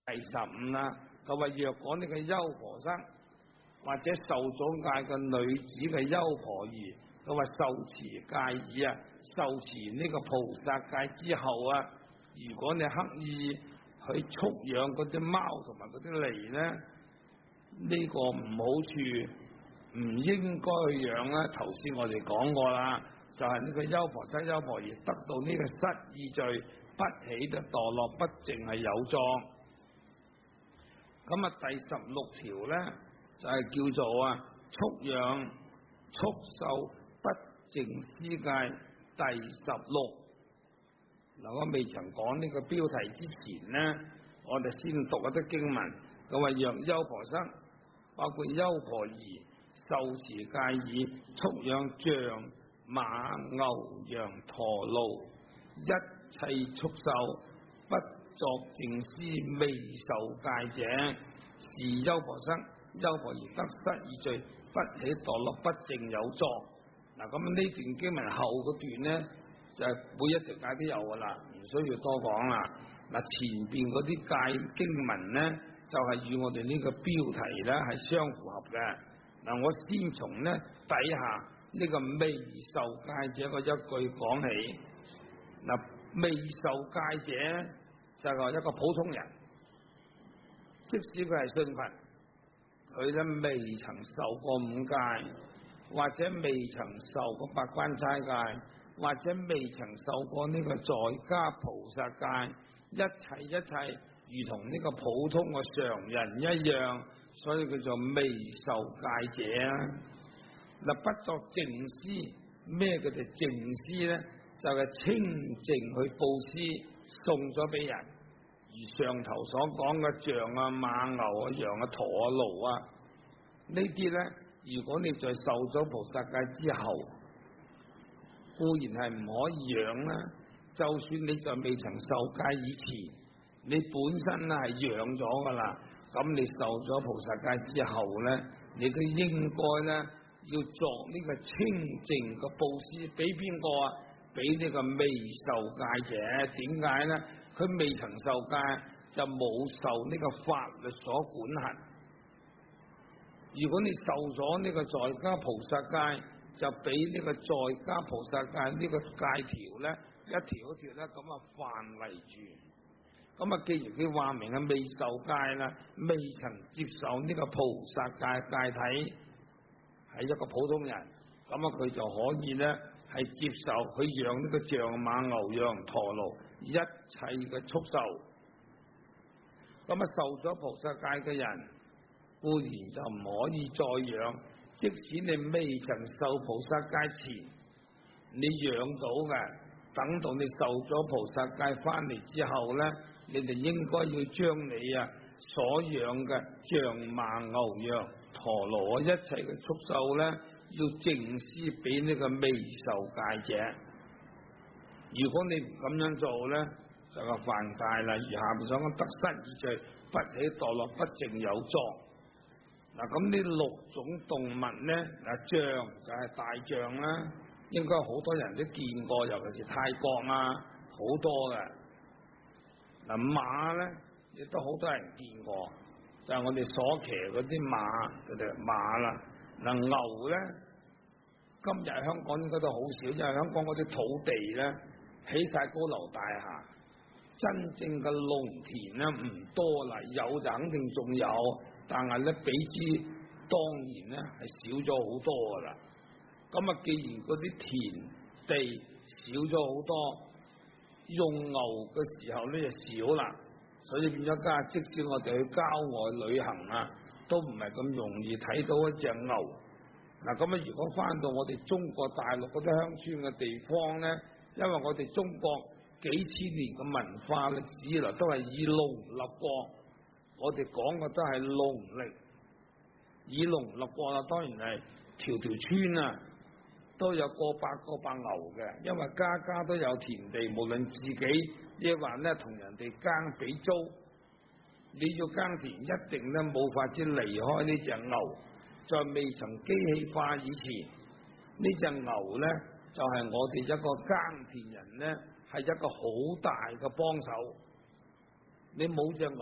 第15啦，佢話若果呢個優婆塞或者受咗戒嘅女子嘅優婆夷，佢話受持戒已啊，受持呢個菩薩戒之後啊，如果你刻意去畜養嗰啲貓同埋嗰啲狸咧，呢個唔好處，唔應該去養啦。頭先我哋講過啦，就係呢個優婆塞優婆夷得到呢個失意罪，不起就墮落，不淨係有狀。咁啊，第16條咧就係叫做啊畜養畜獸不淨施戒第16。嗱，我未曾講呢個標題之前咧，我哋先讀一啲經文。佢話若優婆塞，包括優婆夷，受持戒已，畜養象馬牛羊駝驢，一切畜獸不作淨施未受戒者，是優婆塞優婆夷得失意罪，不起墮落，不淨有狀。嗱，咁呢段經文後嗰段咧，就係每一條戒都有噶啦，唔需要多講啦。嗱，前邊嗰啲戒經文咧，就係與我哋呢個標題咧係相符合嘅。嗱，我先從咧底下呢個未受戒者個一句講起。嗱，未受戒者就係一個普通人，即使佢係信佛，佢咧未曾受過5戒，或者未曾受過8關齋戒，或者未曾受過呢個在家菩薩戒，一切如同呢個普通嘅常人一樣，所以叫做未受戒者啊。嗱，不作淨施，咩叫做淨施咧？就係清淨去布施，送咗俾人。如上頭所講嘅象啊、馬牛啊、羊啊、駝啊、驢啊，呢啲咧，如果你在受咗菩薩戒之後，固然係唔可以養啦。就算你在未曾受戒以前，你本身咧係養咗噶啦，咁你受咗菩薩戒之後咧，你都應該咧要作呢個清淨嘅布施，俾邊個啊？俾呢個未受戒者。點解咧？佢未曾受戒，就冇受呢個法律所管轄。如果你受咗呢個在家菩薩戒，就俾呢個在家菩薩戒呢個戒條咧，一條一條咧咁啊範圍住。咁啊，既然佢話明係未受戒啦，未曾接受呢個菩薩戒戒體，係一個普通人，咁啊佢就可以咧係接受佢養呢個象馬牛羊駝驢一切嘅畜獸。咁啊，受咗菩薩戒嘅人，固然就唔可以再養。即使你未曾受菩薩戒前，你養到嘅，等到你受咗菩薩戒翻嚟之後咧，你哋應該要將你啊所養嘅象馬牛羊駝驢一切嘅畜獸咧，要淨施俾呢個未受戒者。如果你唔咁樣做咧，就係犯戒啦。而下面所講得失意罪，不起墮落，不淨有狀。嗱，咁呢6種動物咧，嗱，象就係大象啦，應該好多人都見過，尤其是泰國啊，好多嘅。嗱，馬咧亦都好多人見過，就係我哋所騎嗰啲馬，佢哋馬啦。嗱，牛咧，今日香港應該都好少，因為香港嗰啲土地咧起晒高樓大廈，真正嘅農田咧唔多啦，有就肯定仲有。但係咧，比之當然咧係少咗好多噶啦。咁啊，既然嗰啲田地少咗好多，用牛嘅時候咧就少啦，所以變咗家，即使我哋去郊外旅行啊，都唔係咁容易睇到一隻牛。嗱，咁啊，如果翻到我哋中國大陸嗰啲鄉村嘅地方咧，因為我哋中國幾千年嘅文化歷史嚟都係以農立國。我哋講嘅都係農曆，以農立國啦，當然係條條村啊都有過百牛嘅，因為家家都有田地，無論自己亦或咧同人哋耕俾租，你要耕田一定咧冇法子離開呢隻牛。在未曾機器化以前，呢隻牛咧就係我哋一個耕田人咧係一個好大嘅幫手。你冇隻牛，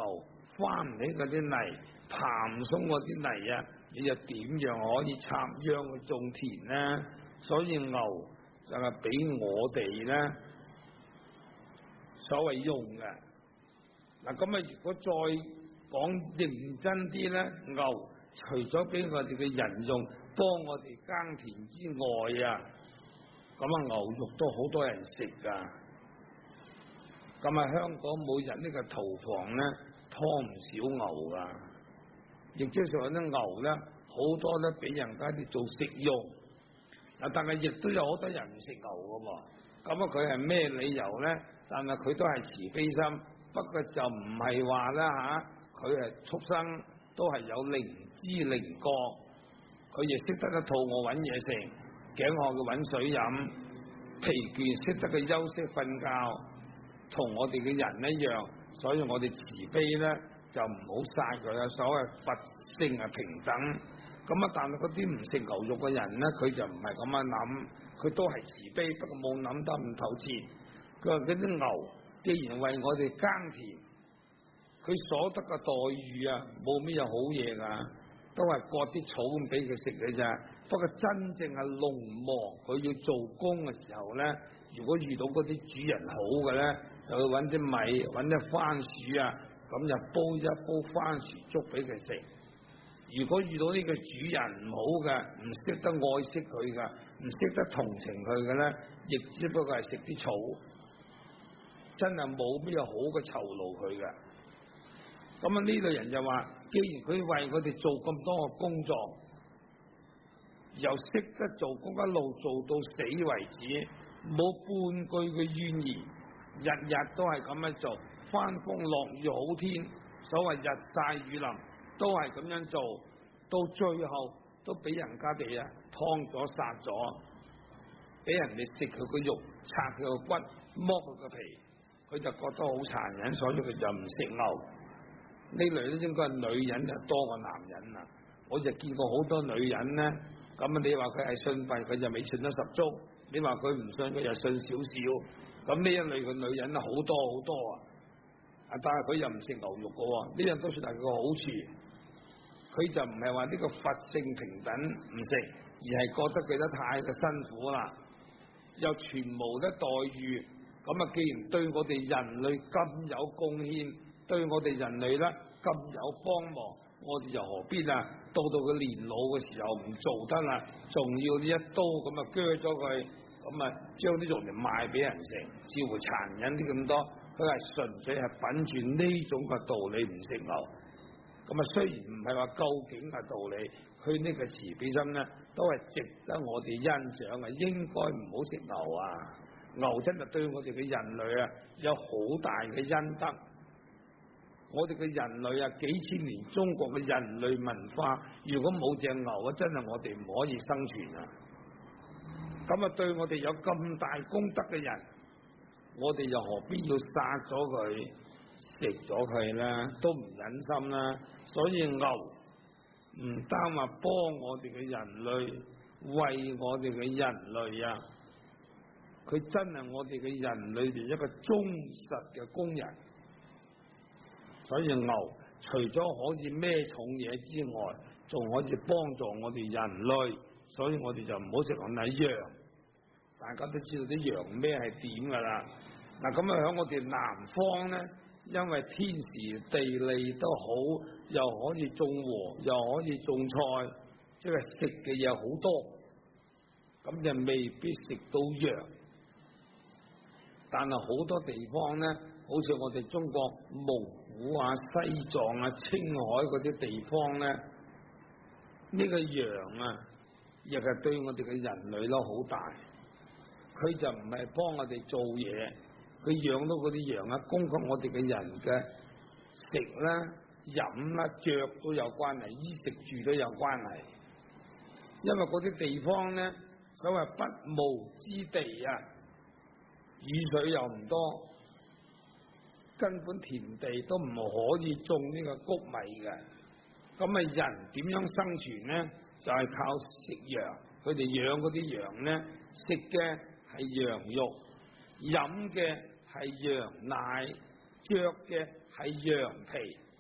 翻唔起嗰啲泥，爬唔鬆嗰啲泥啊，你又點樣可以插秧去種田呢？所以牛就係俾我哋咧所謂用嘅。嗱咁啊，如果再講認真啲咧，牛除咗俾我哋嘅人用，幫我哋耕田之外啊，咁啊牛肉都好多人食噶。咁啊，香港每日呢個屠房咧劏唔少牛噶，亦即係話啲牛咧好多咧俾人家啲做食用。嗱，但係亦都有好多人唔食牛噶喎。咁啊，佢係咩理由咧？但係佢都係慈悲心，不過就唔係話啦嚇，佢係畜生，都係有靈知靈覺，佢亦識得肚餓揾嘢食，頸渴嘅揾水飲，疲倦識得佢休息瞓覺，同我哋嘅人一樣，所以我哋慈悲咧就唔好殺佢啊！所謂佛性係平等，咁啊，但係嗰啲唔食牛肉嘅人咧，佢就唔係咁樣諗，佢都係慈悲，不過冇諗得唔透徹。佢話嗰啲牛既然為我哋耕田，佢所得嘅待遇啊，冇咩好嘢㗎，都係割啲草咁俾佢食嘅咋。不過真正係農忙，佢要做工嘅時候咧，如果遇到嗰啲主人好嘅咧，就去揾啲米，揾啲番薯啊，咁就煲一煲番薯粥俾佢食。如果遇到呢個主人唔好嘅，唔識得愛惜佢嘅，唔識得同情佢嘅咧，亦只不過係食啲草，真係冇咩好嘅酬勞佢嘅。咁啊，呢類人就話，既然佢為我哋做咁多嘅工作，又識得做工，一路做到死為止，冇半句嘅怨言，日日都係咁樣做，翻風落雨好天，所謂日曬雨淋，都係咁樣做，到最後都俾人家哋啊劏咗殺咗，俾人哋食佢個肉，拆佢個骨，剝佢個皮，佢就覺得好殘忍，所以佢就唔食牛。呢類都應該係女人就多過男人啦。我就見過好多女人咧，咁啊你話佢係信佛，佢就未信得十足；你話佢唔信，佢就信少少。咁呢一類嘅女人啊，好多好多啊！但係佢又唔食牛肉嘅喎，呢樣都算係佢個好處。佢就唔係話呢個佛性平等唔食，而係覺得佢得太過辛苦啦，又全無得待遇。咁啊，既然對我哋人類咁有貢獻，對我哋人類咧咁有幫忙，我哋又何必啊？到佢年老嘅時候唔做得啦，仲要呢一刀咁啊鋸咗佢，咁啊將啲肉嚟賣俾人食，似乎殘忍啲咁多。佢係純粹係品住呢種嘅道理唔食牛。咁啊，雖然唔係話究竟嘅道理，佢呢個慈悲心咧都係值得我哋欣賞嘅，應該唔好食牛啊！牛真係對我哋嘅人類啊有好大嘅恩德。我哋嘅人類啊，幾千年中國嘅人類文化，如果冇隻牛啊，真係我哋唔可以生存啊！咁啊，對我哋有咁大功德嘅人，我哋又何必要殺咗佢、食咗佢咧？都唔忍心啦。所以牛唔單話幫我哋嘅人類，為我哋嘅人類啊，佢真係我哋嘅人裏邊一個忠實嘅工人。所以牛除咗可以孭重嘢之外，仲可以幫助我哋人類，所以我哋就唔好食咁睇羊。大家都知道啲羊咩係點噶啦。嗱，咁啊喺我哋南方咧，因為天時地利都好，又可以種禾，又可以種菜，即係食嘅嘢好多，咁就未必食到羊。但係好多地方咧，好似我哋中國蒙古啊、西藏啊、青海嗰啲地方咧，呢個羊啊，亦係對我哋嘅人類都好大。佢就唔係幫我哋做嘢，佢養到嗰啲羊啊，供給我哋嘅人嘅食啦、飲啦、着都有關係，衣食住都有關係。因為嗰啲地方咧，所謂不毛之地啊，雨水又唔多，根本田地都唔可以種呢個穀米嘅。咁啊，人點樣生存咧？就係靠食羊。佢哋養嗰啲羊咧，食嘅係羊肉，飲嘅係羊奶，着嘅係羊皮。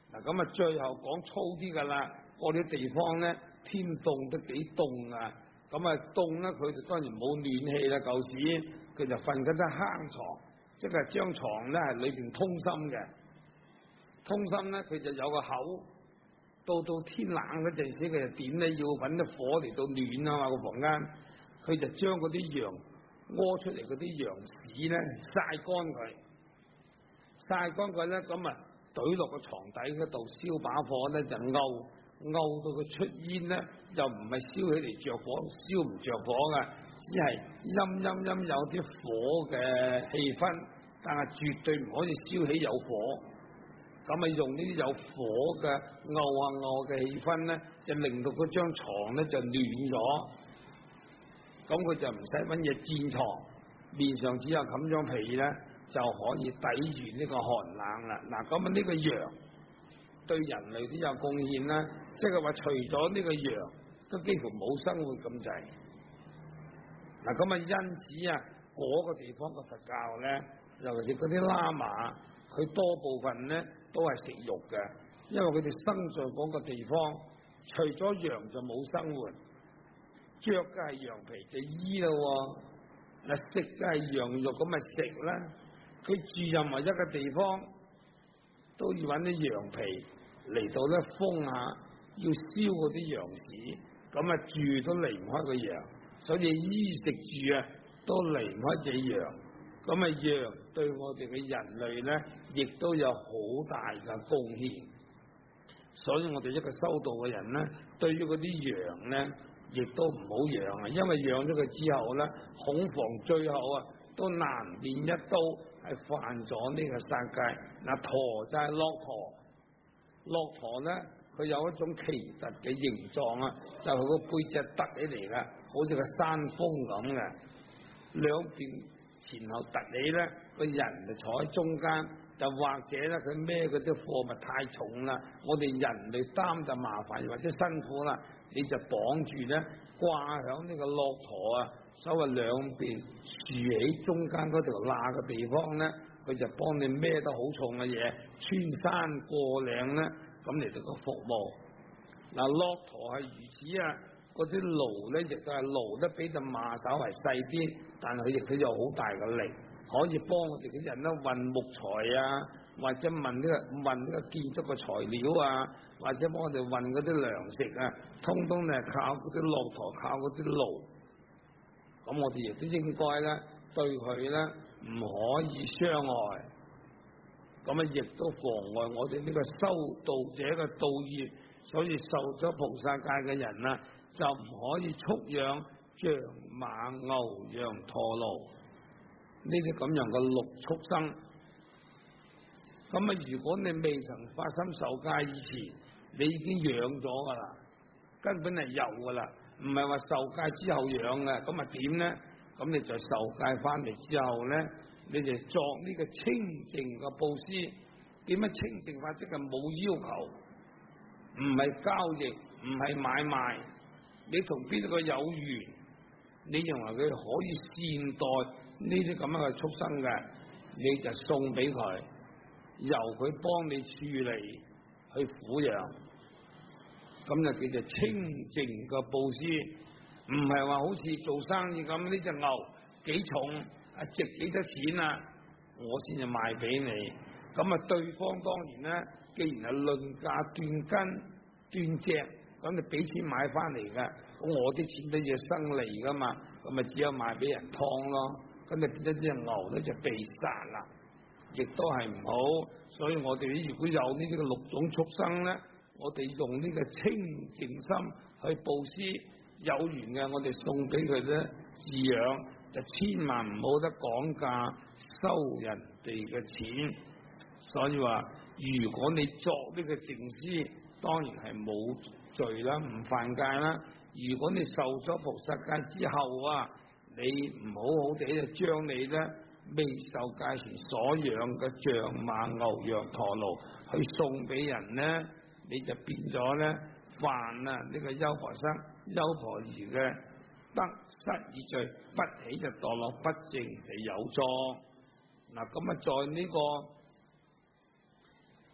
嗱咁啊，最後講粗啲㗎啦，嗰啲地方咧天凍都幾凍啊，咁啊凍咧佢哋當然冇暖氣啦，舊時佢就瞓緊啲坑床，即係張床咧係裏邊通心嘅，通心咧佢就有個口，到天冷嗰陣時佢就點咧要揾啲火嚟到暖啊嘛個房間，佢就將嗰啲羊屙出嚟嗰啲羊屎咧曬乾佢，曬乾佢咧咁啊懟落個床底嗰度燒把火咧就漚到佢出煙咧，就唔係燒起嚟着火，燒唔着火㗎，只係陰有啲火嘅氣氛，但係絕對唔可以燒起有火。咁啊用呢啲有火嘅漚嘅氣氛咧，就令到嗰張床咧就暖咗。咁佢就唔使揾嘢墊床，面上只有冚張被咧，就可以抵禦呢個寒冷啦。嗱，咁啊呢個羊對人類都有貢獻啦，即係話除咗呢個羊，都幾乎冇生活咁滯。嗱，咁啊因此啊，嗰個地方嘅佛教咧，尤其是嗰啲喇嘛，佢多部分咧都係食肉嘅，因為佢哋生在嗰個地方，除咗羊就冇生活。着嘅係羊皮就衣咯，嗱食嘅係羊肉咁咪食啦。佢住任何一個地方都要揾啲羊皮嚟到咧封下，要燒嗰啲羊屎，咁啊住都離唔開個羊，所以衣食住啊都離唔開隻羊。咁啊羊對我哋嘅人類咧，亦都有好大嘅貢獻。所以我哋一個修道嘅人咧，對於嗰啲羊咧，亦都唔好養啊，因為養咗佢之後咧，恐防最後啊都難免一刀係犯咗呢個殺戒。嗱，駝就係駱駝咧，佢有一種奇特嘅形狀啊，就係佢個背脊凸起嚟啦，好似個山峰咁嘅，兩邊前後凸起咧，個人就坐喺中間，就或者咧佢孭嗰啲貨物太重啦，我哋人類擔就麻煩或者辛苦啦。你就綁住咧，掛響呢個駱駝啊，所謂兩邊豎起中間嗰條罅嘅地方咧，佢就幫你孭得好重嘅嘢，穿山過嶺咧，咁嚟到個服務。嗱，駱駝係如此啊，嗰啲驢咧亦都係驢咧，比隻馬稍為細啲，但係佢亦都有好大嘅力，可以幫我哋嘅人咧運木材啊，或者運呢個建築嘅材料啊，或者幫我哋運嗰啲糧食啊，通通咧靠嗰啲駱駝，靠嗰啲驢。咁我哋亦都應該咧對佢咧唔可以傷害，咁啊亦都妨礙我哋呢個修道者嘅道業。所以受咗菩薩戒嘅人啊，就唔可以畜養象馬牛羊駝驢呢啲咁樣嘅六畜生。咁啊，如果你未曾發心受戒以前，你已經養咗噶啦，根本係有噶啦，唔係話受戒之後養嘅。咁啊點咧？咁你就受戒翻嚟之後咧，你就作呢個清淨嘅布施。點樣清淨法？即係冇要求，唔係交易，唔係買賣。你同邊個有緣，你認為佢可以善待呢啲咁樣嘅畜生嘅，你就送俾佢，由佢幫你處理去撫養，咁就叫做清淨嘅布施。唔係話好似做生意咁，呢隻牛幾重啊，值幾多錢啊，我先至賣俾你。咁啊，對方當然咧，既然係論價斷斤斷隻，咁你俾錢買翻嚟噶，咁我啲錢都要生利噶嘛，咁咪只有賣俾人劏咯。咁你變咗隻牛咧就被殺啦，亦都係唔好。所以我哋如果有呢啲嘅六種畜生咧，我哋用呢個清淨心去布施，有緣嘅我哋送俾佢咧飼養，就千萬唔好得講價收人哋嘅錢。所以話，如果你作呢個淨施，當然係冇罪啦，唔犯戒啦。如果你受咗菩薩戒之後啊，你唔好好地就將你咧未受戒前所養嘅象馬牛羊駝驢去送俾人咧，你就變咗咧犯啊呢個優婆塞優婆夷嘅得失二罪，不起就墮落不淨地有狀。嗱，咁啊在呢個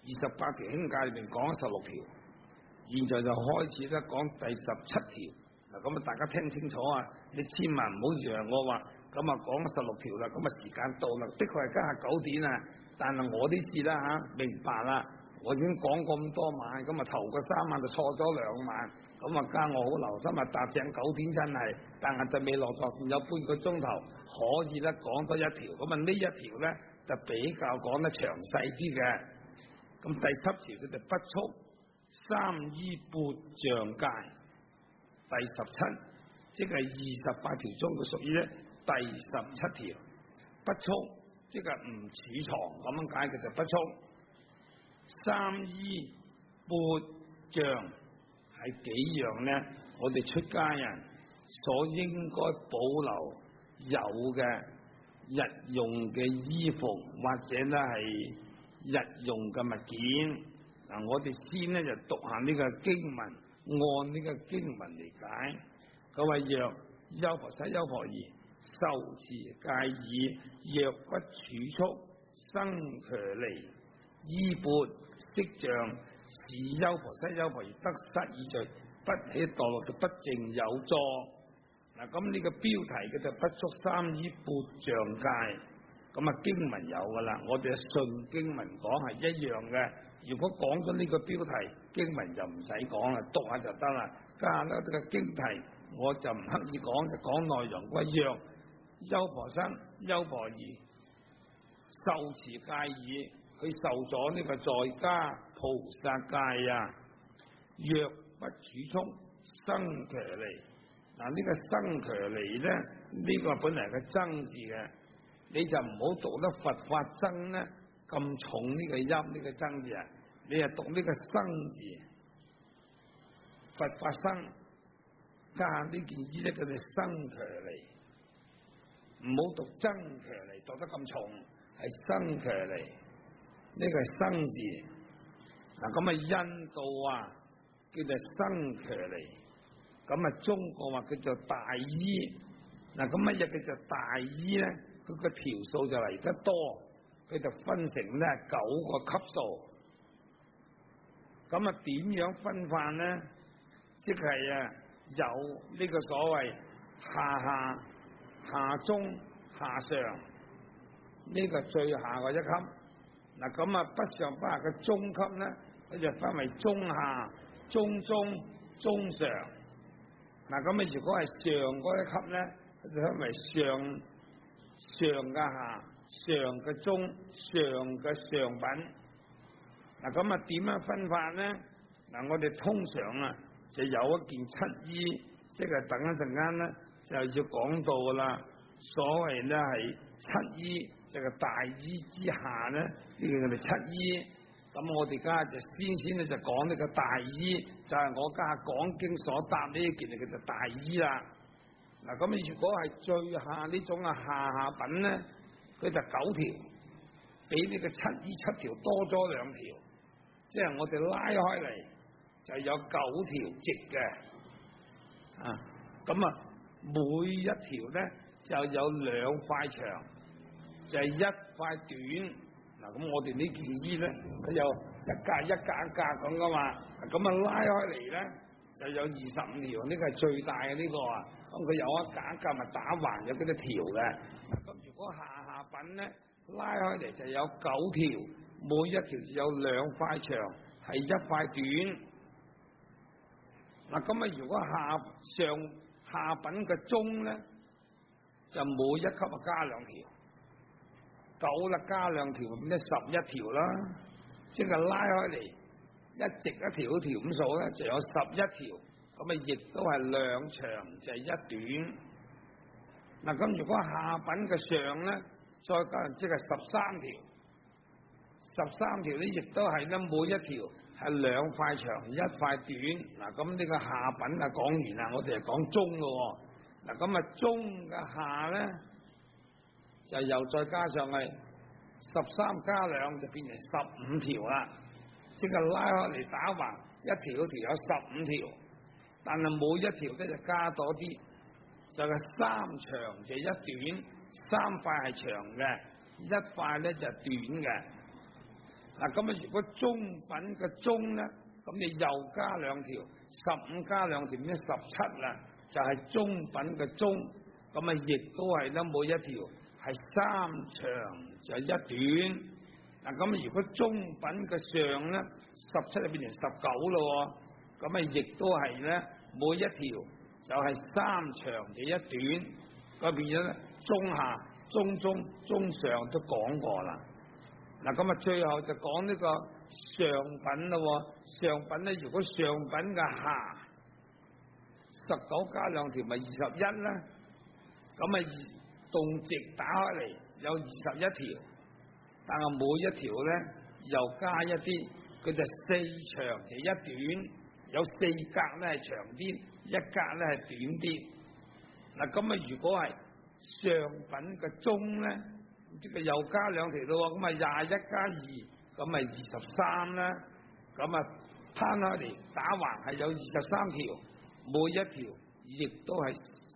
28條興戒裏邊講咗16條，現在就開始咧講第17條。嗱，咁啊大家聽清楚啊！你千萬唔好讓我話咁啊講16條啦，咁啊時間到啦，的確係家下9點啊，但係我啲事啦嚇，明白啦。我已經講咁多晚，咁啊頭個3晚就錯咗2晚，咁啊加我好留心啊，搭正9點真係，但係就未落座，仲有半個鐘頭可以咧講多一條，咁啊呢一條咧就比較講得詳細啲嘅。咁第7條佢就不速三衣缽杖戒，第17即係28條中佢屬於咧第17條，不速即係唔儲藏咁樣解，佢就不速。三衣缽杖係幾樣呢？我哋出家人所應該保留有嘅日用嘅衣服，或者咧係日用嘅物件。嗱，我哋先呢就讀下呢個經文，按呢個經文嚟解。佢話若優婆塞優婆夷受持戒已，若不儲蓄生伽梨衣缽色杖，是優婆塞優婆夷得失已罪，不起墮落嘅不淨有助。嗱，咁呢個標題嘅就不速三衣缽杖戒，咁啊經文有噶啦，我哋順經文講係一樣嘅。如果講咗呢個標題，經文就唔使講啦，讀下就得啦。加下呢個經題，我就唔刻意講，就講內容歸樣。優婆塞優婆夷受持戒已，佢受咗呢個在家菩薩戒啊。若不儲蓄生伽梨，嗱呢個生伽梨咧，呢個本嚟係僧字嘅，你就唔好讀得佛法僧咧咁重呢個音，呢個僧字啊，你係讀呢個生字，佛法僧加呢件衣咧，佢哋生伽梨，唔好讀僧伽梨，讀得咁重，係生伽梨，呢個係生字。嗱咁啊，印度啊叫做生伽梨，咁啊中國話叫做大衣。嗱咁乜嘢叫做大衣咧？佢個條數就嚟得多，佢就分成咧9個級數。咁啊點樣分法咧？即係啊有呢個所謂下中下上，呢個最下嘅一級。嗱咁啊不上不下嘅中級咧，佢就分為中下、中中、中上。嗱咁啊如果係上嗰一級咧，佢就分為上嘅下、上嘅中、上嘅上品。嗱咁啊點樣分法咧？嗱我哋通常啊就有一件七衣，即係等一陣間咧就要講到噶啦。所謂咧係七衣，就係大衣之下咧，呢個我哋七衣。咁我哋家就先咧就講呢個大衣，就係我家講經所答呢一件就叫做大衣啦。嗱咁如果係最下呢種啊下品咧，佢就9條，比呢個七衣7條多咗2條，即係我哋拉開嚟就有9條直嘅，啊咁啊每一條咧就有2塊長，就係1塊短。嗱咁我哋呢件衣咧，佢有一格咁噶嘛，咁啊拉開嚟咧就有25條，呢個係最大嘅呢個啊。咁佢有一格咪打橫有幾多條嘅。咁如果下品咧拉開嚟就有9條，每一條就有2塊長，係1塊短。嗱咁啊如果下品嘅中咧，就每一級啊加2條。9啦，加2條變咗11條啦，即係拉開嚟一直一條咁數咧，就有11條，咁啊亦都係2長就係1短。嗱咁如果下品嘅上咧，再加即係13條，13條咧亦都係咧每一條係2塊長1塊短。嗱咁呢個下品啊講完啦，我哋係講中咯。嗱咁啊中嘅下咧，就又再加上係13加2就變成15條啦，即係拉開嚟打橫一條有15條，但係每一條咧就加多啲，就係3長就1短，3塊係長嘅，1塊咧就短嘅。 嗱，咁啊，如果中品嘅中咧，咁你又加兩條，15加兩條，變咗17啦，就係中品嘅中。咁啊，亦都係咧，每一條係3長就1短。嗱，咁啊，如果中品嘅上咧，17就變成19咯。咁啊，亦都係咧，每一條就係3長就1短。咁變咗咧，中下、中中、中上都講過啦。嗱，咁啊，最後就講呢個上品咯。上品咧，如果上品嘅下19加兩條咪21啦。咁啊，動直打開嚟有21條，但係每一條咧又加一啲，佢就4長就1短，有4格咧係長啲，1格咧係短啲。嗱，咁啊，如果係上品嘅中咧，即係又加兩條咯，咁啊21加2，咁咪23啦。咁啊攤開嚟打橫係有23條，每一條亦都係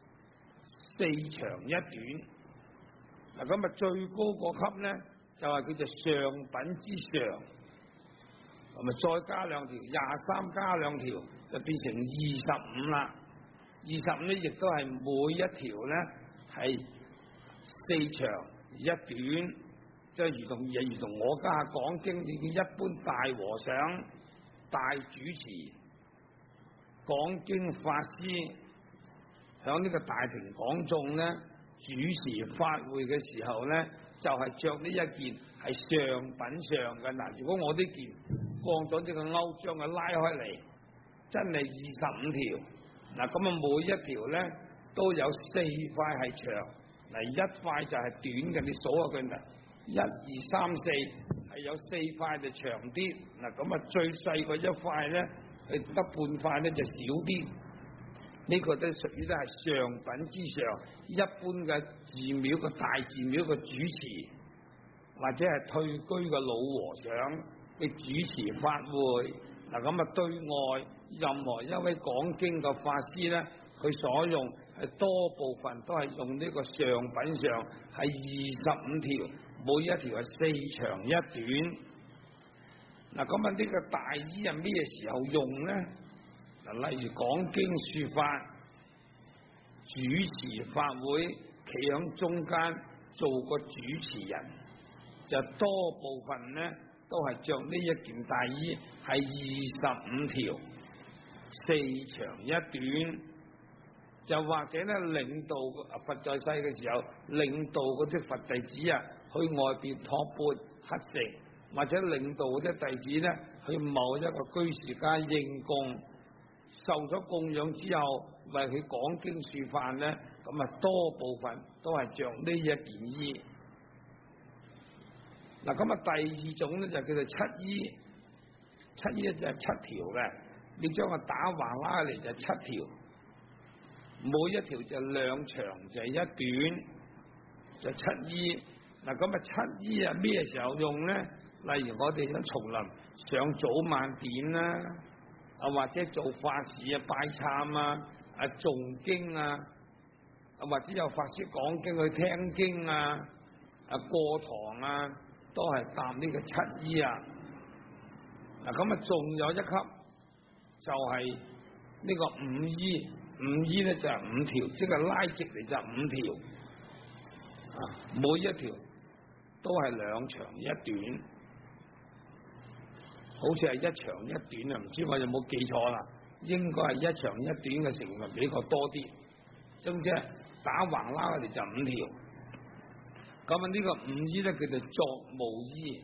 4長1短。嗱，咁啊最高個級咧就係佢就上品之上，咁啊再加兩條，23加兩條就變成25啦。25咧亦都係每一條咧係4長1短，即係如同我家講經已經一般大和尚、大主持講經法師響呢個大庭廣眾咧主持法會嘅時候咧，就係着呢一件係上品上嘅。嗱，如果我呢件放咗呢個鈎將佢拉開嚟，真係25條。嗱，咁啊每一條咧都有4塊係長，嗱一塊就係短嘅，你數下佢嗱，1、2、3、4係有4塊就長啲。嗱，咁啊最細個一塊咧，佢得半塊咧就少啲。呢個都屬於都係上品之上，一般嘅寺廟個大寺廟個主持，或者係退居嘅老和尚去主持法會。嗱，咁啊對外任何一位講經嘅法師咧，佢所用係多部分都係用呢個上品上，係25條，每一條係4長1短。嗱，咁啊呢個大衣係咩時候用咧？嗱，例如講經說法、主持法會，企喺中間做個主持人，就多部分咧都係着呢一件大衣，係25條4長1短。就或者咧領導佛在世嘅時候，領導嗰啲佛弟子啊去外邊托缽乞食，或者領導嗰啲弟子咧去某一個居士家應供，受咗供養之後為佢講經說法咧，咁啊多部分都係着呢一件衣。嗱，咁啊第二種咧就叫做七衣，七衣咧就係7條嘅，你將佢打橫拉嚟就7條，每一條就2長就1短，就7衣。嗱，咁啊7衣啊咩時候用咧？例如我哋喺叢林上早晚典啦，啊或者做法事啊、拜懺啊、誦經啊，或者有法師講經去聽經啊、過堂啊，都係搭呢個7衣啊。嗱，咁啊仲有一級就係呢個5衣，五衣咧就係5條，即係拉直嚟就5條，每一條都係2長1短，好似係1長1短啊，唔知我有冇記錯啦？應該係1長1短嘅成分比較多啲，總之打橫拉嚟就5條。咁啊呢個5衣咧叫做作務衣，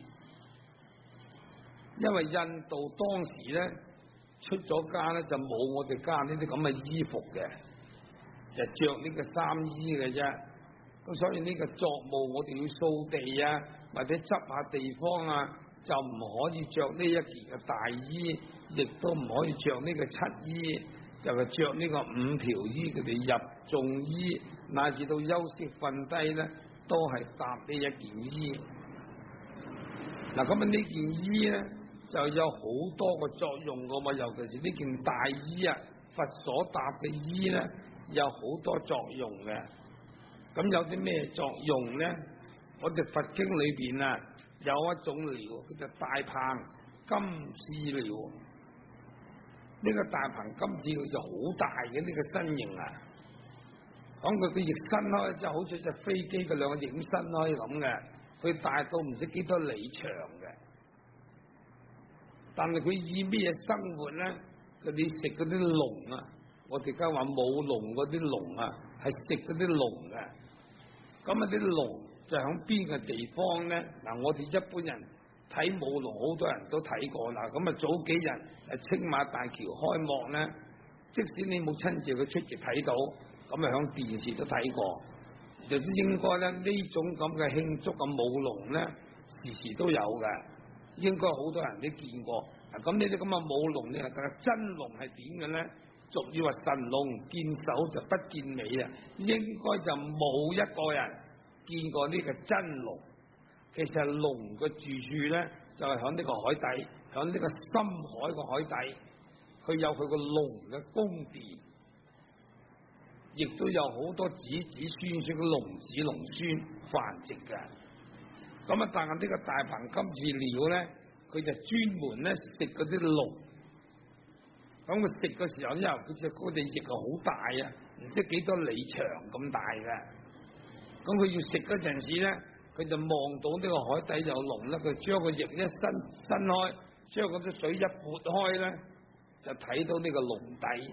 因為印度當時咧出咗家咧就冇我哋家呢啲咁嘅衣服嘅，就着呢個3衣嘅啫。咁所以呢個作務我哋要掃地啊，或者執下地方啊，就唔可以着呢一件嘅大衣，亦都唔可以着呢個7衣，就係着呢個5條衣。佢哋入眾衣乃至到休息瞓低咧，都係搭呢一件衣。嗱，咁啊呢件衣咧就有好多個作用噶嘛，尤其是呢件大衣啊，佛所搭嘅衣咧有好多作用嘅。咁有啲咩作用咧？我哋佛經裏邊啊有一種鳥叫做大鵬金翅鳥。呢個大鵬金翅佢就好大嘅呢個身形啊！講佢翼伸開就好似隻飛機嘅兩個翼伸開咁嘅，佢大到唔知幾多里長嘅。但係佢以咩嘢生活咧？佢哋食嗰啲龍啊，我哋而家話舞龍嗰啲龍啊，係食嗰啲龍嘅。咁啊啲龍就響邊個地方咧？嗱，我哋一般人睇舞龍，好多人都睇過啦。咁啊早幾日青馬大橋開幕咧，即使你冇親自去出席睇到，咁啊響電視都睇過，就應該咧呢種咁嘅慶祝嘅舞龍咧，時時都有嘅，應該好多人都見過。咁呢啲咁嘅舞龍咧，真龍係點嘅咧？俗語話神龍見首就不見尾啊，應該就冇一個人見過呢個真龍。其實龍嘅住處咧，就係響呢個海底，響呢個深海個海底，佢有佢個龍嘅宮殿，亦都有好多子子孫孫嘅龍子龍孫繁殖嘅。咁啊，但係呢個大鵬金翅鳥咧，佢就專門咧食嗰啲龍。咁佢食嘅時候，因為佢隻嗰隻翼好大啊，唔知幾多里長咁大嘅。咁佢要食嗰陣時咧，佢就望到呢個海底有龍咧，佢將個翼一伸開，將嗰啲水一撥開咧，就睇到呢個龍底，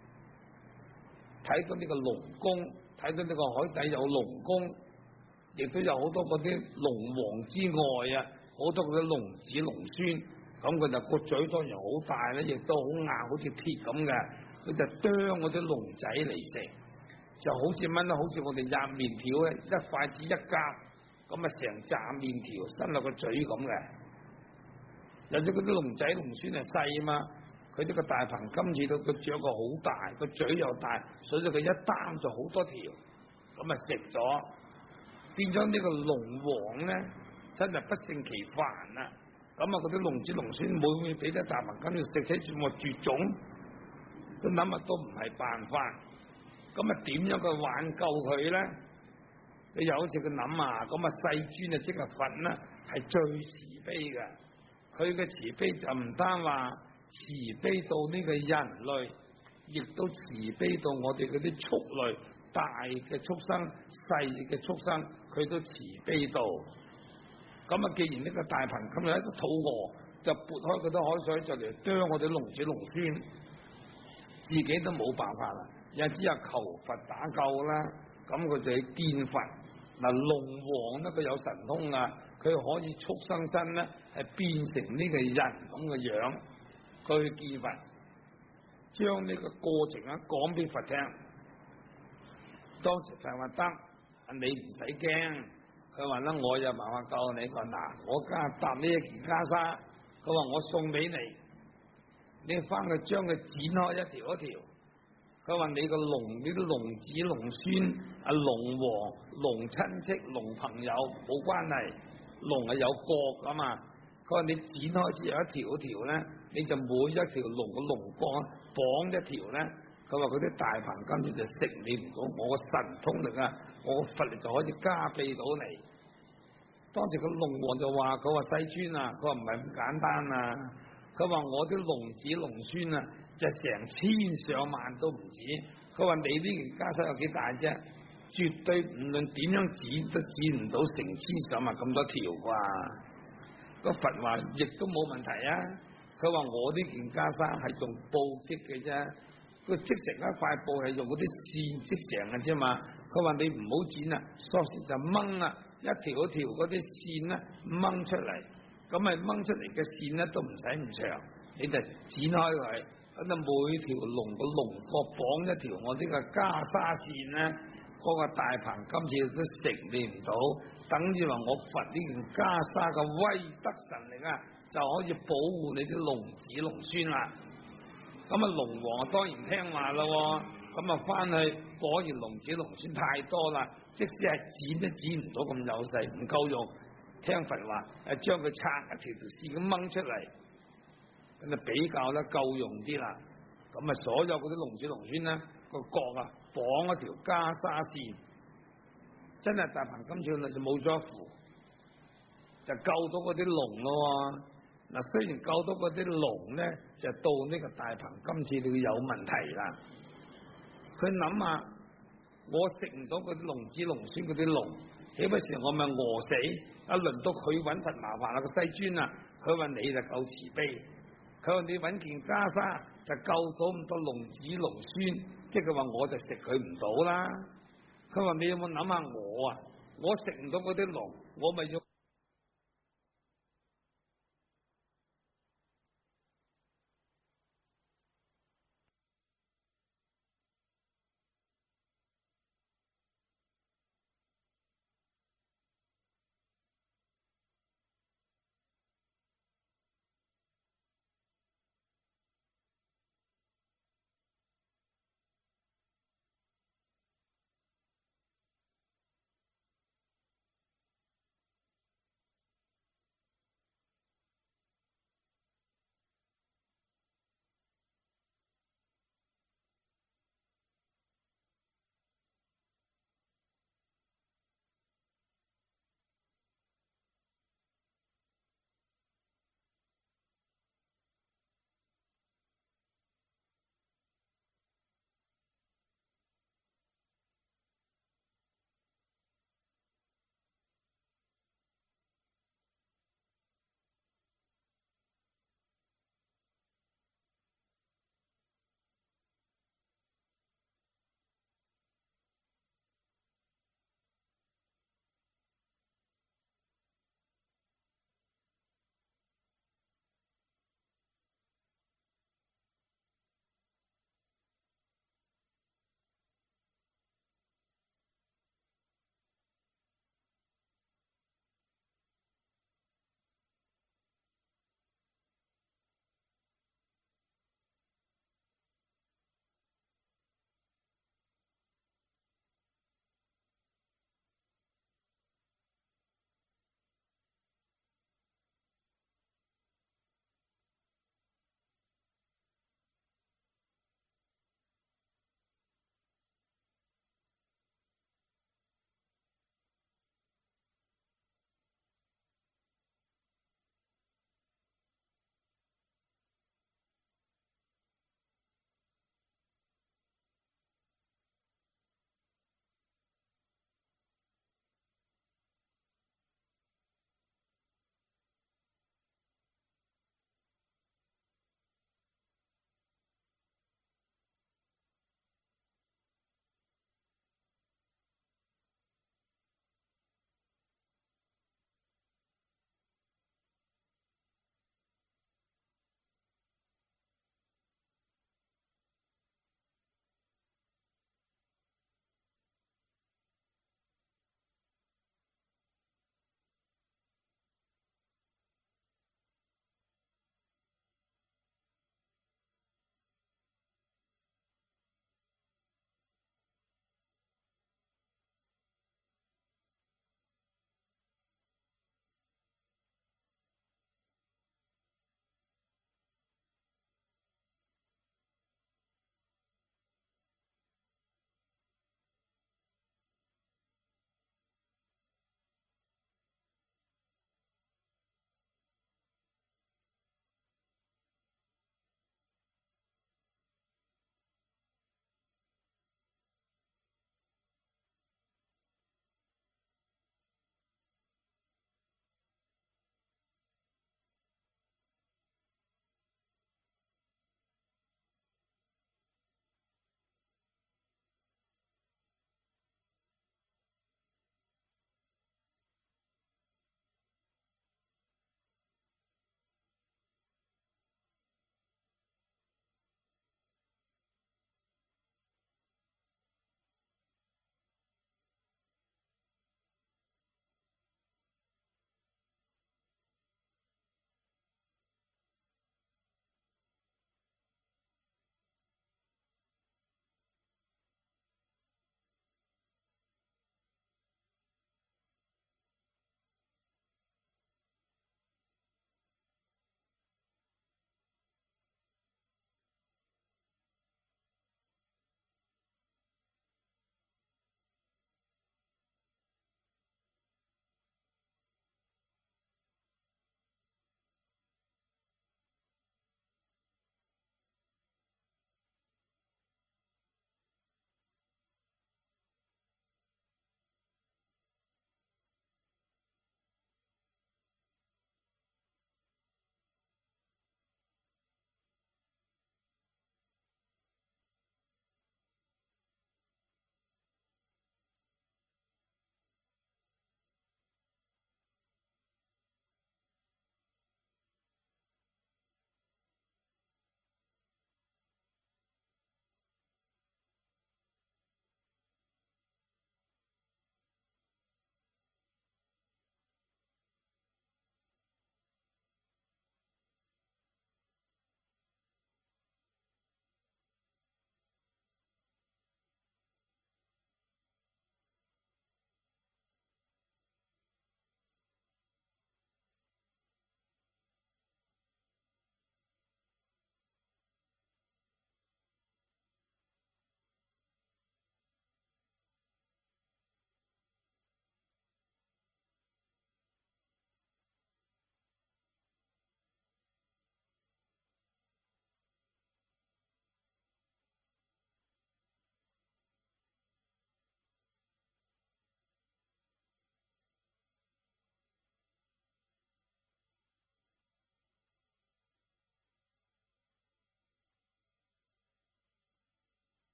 睇到呢個龍宮，睇到呢個海底有龍宮，亦都有好多嗰啲龍王之外啊，好多嗰啲龍子龍孫。咁佢就個嘴當然好大咧，亦都好硬，好似鐵咁嘅。佢就啄嗰啲龍仔嚟食，就好似乜咧？好似我哋壓麵條咧，一筷子一夾，咁啊成紮麵條伸落個嘴咁嘅。有咗嗰啲龍仔龍孫係細啊嘛，佢呢個大鵬金翅到個嘴個好大，個嘴又大，所以佢一擔就好多條，咁啊食咗，變咗呢個龍王咧，真係不勝其煩啊！咁啊，嗰啲龍子龍孫會唔會俾得大鵬金翅食死絕絕種？都諗下都唔係辦法。咁啊，點樣去挽救佢咧？你有好似佢諗啊，咁啊世尊啊即係佛啦，係最慈悲嘅。佢嘅慈悲就唔單話慈悲到呢個人類，亦都慈悲到我哋嗰啲畜類，大嘅畜生、細嘅畜生，佢都慈悲到。咁啊！既然呢個大鵬金翅喺度肚餓，就撥開嗰啲海水就嚟啄我哋龍子龍孫，自己都冇辦法啦，又只有求佛打救啦。咁佢就去見佛。嗱，龍王咧佢有神通啊，佢可以畜生身咧係變成呢個人咁嘅樣，佢去見佛，將呢個過程啊講俾佛聽。當時佛話得，你唔使驚。佢話咧，我有辦法救你。佢話嗱，我家搭呢一件袈裟，佢話我送俾你，你翻去將佢剪開一條一條。佢話你個龍呢啲龍子龍孫啊，龍王龍親戚龍朋友冇關係，龍係有角噶嘛。佢話你剪開之後一條一條咧，你就每一條龍嘅龍角綁一條咧。佢話嗰啲大鵬金翅就食你唔到，我個神通力啊，我個佛力就可以加庇到你。當時個龍王就話：佢話世尊啊，佢話唔係咁簡單啊。佢話我啲龍子龍孫啊，就成千上萬都唔止。佢話你呢件袈裟有幾大啫？絕對唔論點樣剪都剪唔到成千上萬咁多條啩。個佛話亦都冇問題啊。佢話我呢件袈裟係用布織嘅啫。佢織成一塊布係用嗰啲線織成嘅啫嘛，佢話你唔好剪啊，索性就掹啊，一條一條嗰啲線咧掹出嚟，咁咪掹出嚟嘅線咧都唔使咁長，你就剪開佢，咁啊每條龍個龍角綁一條我呢個袈裟線咧，嗰個大鵬金翅都成你唔到，等於話我佛呢件袈裟嘅威德神力啊，就可以保護你啲龍子龍孫啦。咁啊，龍王當然聽話咯，咁啊翻去果然龍子龍孫太多啦，即使係剪都剪唔到咁幼細，唔夠用。聽佛話，將佢拆一條條線咁掹出嚟，咁啊比較咧夠用啲啦。咁啊，所有嗰啲龍子龍孫咧個角啊綁一條袈裟線，真係大鵬金翅就冇咗一副。 就救到嗰啲龍咯。嗱，雖然救到嗰啲龍咧，就到呢個大鵬今次你有問題啦。佢諗下，我食唔到嗰啲龍子龍孫嗰啲龍，豈不是我咪餓死？輪到佢揾佛麻煩啦，個世尊啊，佢話你就夠慈悲，佢話你揾件袈裟就救到咁多龍子龍孫，即係佢話我就食佢唔到啦。佢話你有冇諗下我啊？我食唔到嗰啲龍，我咪要。